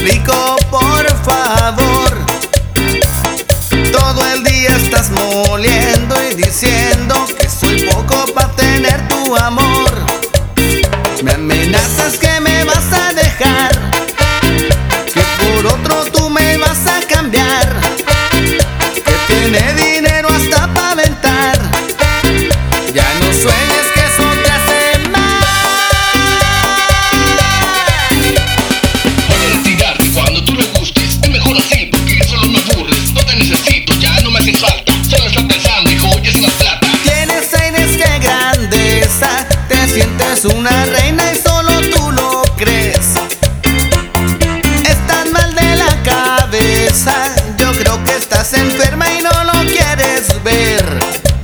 rico, por favor. Todo el día estás moliendo y diciendo que soy poco para tener tu amor. Me amenazas que me vas a dejar, que por otro tú me vas a cambiar, que tiene dinero hasta para aventar. Ya no sueñes que eso te hace mal. Voy a retirarte cuando tú le gustes. Es mejor así porque solo me aburres. No te necesito, ya no me haces falta. Solo estás pensando y joyas más plata. Tienes aires de grandeza, te sientes una reina y solo tú lo crees. Estás mal de la cabeza, yo creo que estás enferma y no lo quieres ver.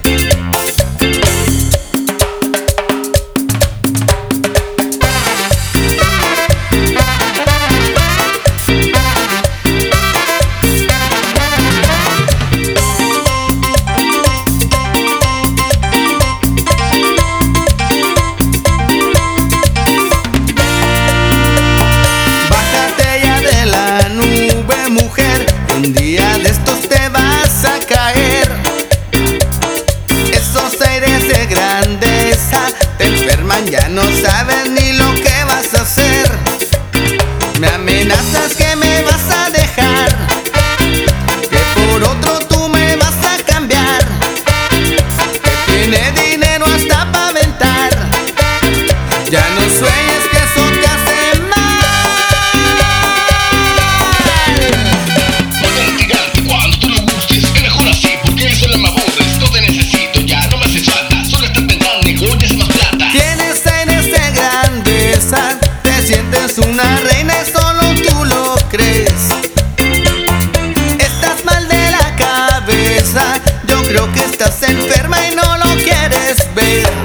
Un día de estos te vas a caer. Esos aires de grandeza te enferman, ya no sabes ni lo que vas a hacer. Me amenazas que me vas a dejar, que por otro tú me vas a cambiar, que tiene dinero hasta para aventar. Ya no sueñes que eso te hace mal. Te sientes una reina y solo tú lo crees. Estás mal de la cabeza, yo creo que estás enferma y no lo quieres ver.